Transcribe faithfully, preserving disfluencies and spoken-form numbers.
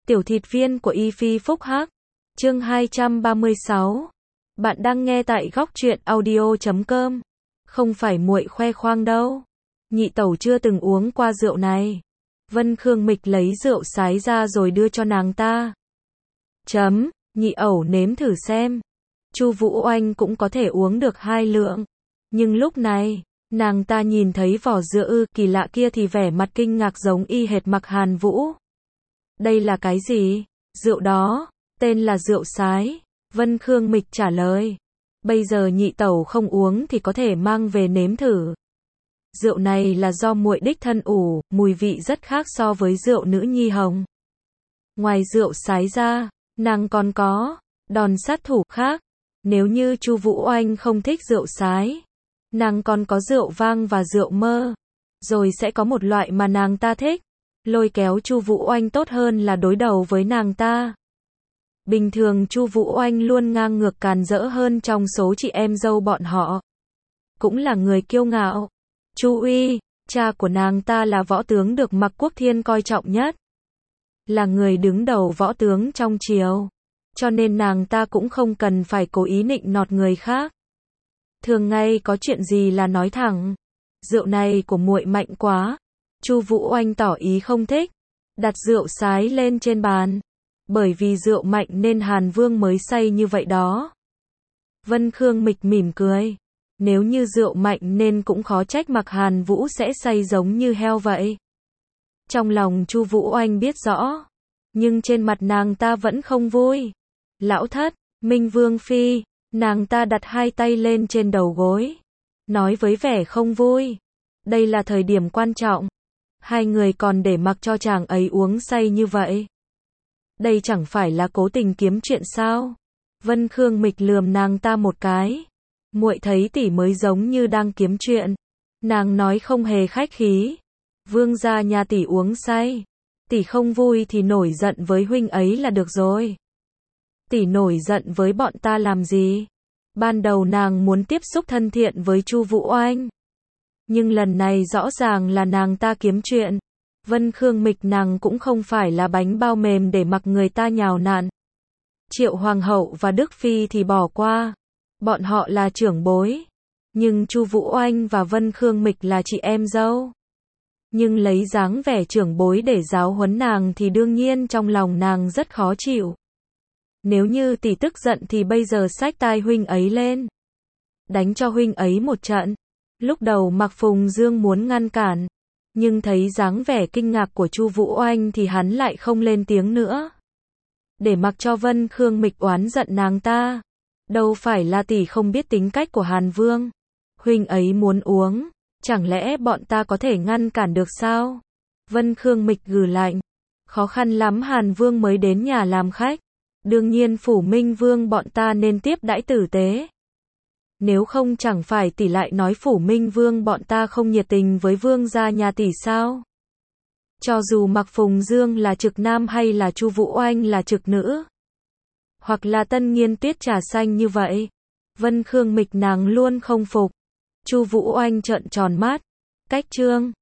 Tiểu thịt viên của Y Phi Phúc Hắc. Chương hai trăm ba mươi sáu. Bạn đang nghe tại góc truyện audio chấm com. Không phải muội khoe khoang đâu. Nhị tẩu chưa từng uống qua rượu này. Vân Khương Mịch lấy rượu sái ra rồi đưa cho nàng ta. Chấm, nhị ẩu nếm thử xem. Chu Vũ Oanh cũng có thể uống được hai lượng. Nhưng lúc này, nàng ta nhìn thấy vỏ rượu ư kỳ lạ kia thì vẻ mặt kinh ngạc giống y hệt Mặc Hàn Vũ. Đây là cái gì? Rượu đó, tên là rượu sái. Vân Khương Mịch trả lời. Bây giờ nhị tẩu không uống thì có thể mang về nếm thử. Rượu này là do muội đích thân ủ, mùi vị rất khác so với rượu nữ nhi hồng. Ngoài rượu sái ra, nàng còn có đòn sát thủ khác. Nếu như Chu Vũ Oanh không thích rượu sái, nàng còn có rượu vang và rượu mơ. Rồi sẽ có một loại mà nàng ta thích. Lôi kéo Chu Vũ Oanh tốt hơn là đối đầu với nàng ta. Bình thường Chu Vũ Oanh luôn ngang ngược càn rỡ hơn trong số chị em dâu bọn họ. Cũng là người kiêu ngạo. Chu Uy, cha của nàng ta là võ tướng được Mặc Quốc Thiên coi trọng nhất. Là người đứng đầu võ tướng trong triều. Cho nên nàng ta cũng không cần phải cố ý nịnh nọt người khác. Thường ngày có chuyện gì là nói thẳng. Rượu này của muội mạnh quá. Chu Vũ Oanh tỏ ý không thích. Đặt rượu sái lên trên bàn. Bởi vì rượu mạnh nên Hàn Vương mới say như vậy đó. Vân Khương Mịch mỉm cười. Nếu như rượu mạnh nên cũng khó trách Mặc Hàn Vũ sẽ say giống như heo vậy. Trong lòng Chu Vũ Oanh biết rõ. Nhưng trên mặt nàng ta vẫn không vui. Lão thất, Minh Vương Phi. Nàng ta đặt hai tay lên trên đầu gối. Nói với vẻ không vui. Đây là thời điểm quan trọng. Hai người còn để mặc cho chàng ấy uống say như vậy. Đây chẳng phải là cố tình kiếm chuyện sao? Vân Khương Mịch lườm nàng ta một cái. Muội thấy tỷ mới giống như đang kiếm chuyện. Nàng nói không hề khách khí. Vương gia nhà tỷ uống say. Tỷ không vui thì nổi giận với huynh ấy là được rồi. Tỷ nổi giận với bọn ta làm gì? Ban đầu nàng muốn tiếp xúc thân thiện với Chu Vũ Oanh. Nhưng lần này rõ ràng là nàng ta kiếm chuyện. Vân Khương Mịch nàng cũng không phải là bánh bao mềm để mặc người ta nhào nặn. Triệu Hoàng hậu và Đức Phi thì bỏ qua. Bọn họ là trưởng bối. Nhưng Chu Vũ Oanh và Vân Khương Mịch là chị em dâu. Nhưng lấy dáng vẻ trưởng bối để giáo huấn nàng thì đương nhiên trong lòng nàng rất khó chịu. Nếu như tỷ tức giận thì bây giờ xách tai huynh ấy lên. Đánh cho huynh ấy một trận. Lúc đầu Mạc Phùng Dương muốn ngăn cản. Nhưng thấy dáng vẻ kinh ngạc của Chu Vũ Oanh thì hắn lại không lên tiếng nữa. Để mặc cho Vân Khương Mịch oán giận nàng ta. Đâu phải là tỷ không biết tính cách của Hàn Vương. Huynh ấy muốn uống. Chẳng lẽ bọn ta có thể ngăn cản được sao? Vân Khương Mịch gừ lạnh. Khó khăn lắm Hàn Vương mới đến nhà làm khách. Đương nhiên phủ Minh Vương bọn ta nên tiếp đãi tử tế. Nếu không chẳng phải tỷ lại nói phủ Minh Vương bọn ta không nhiệt tình với vương gia nhà tỷ sao? Cho dù Mạc Phùng Dương là trực nam hay là Chu Vũ Oanh là trực nữ. Hoặc là Tân Nghiên Tuyết trà xanh như vậy. Vân Khương Mịch nàng luôn không phục. Chu Vũ Oanh trợn tròn mắt. Cách trương.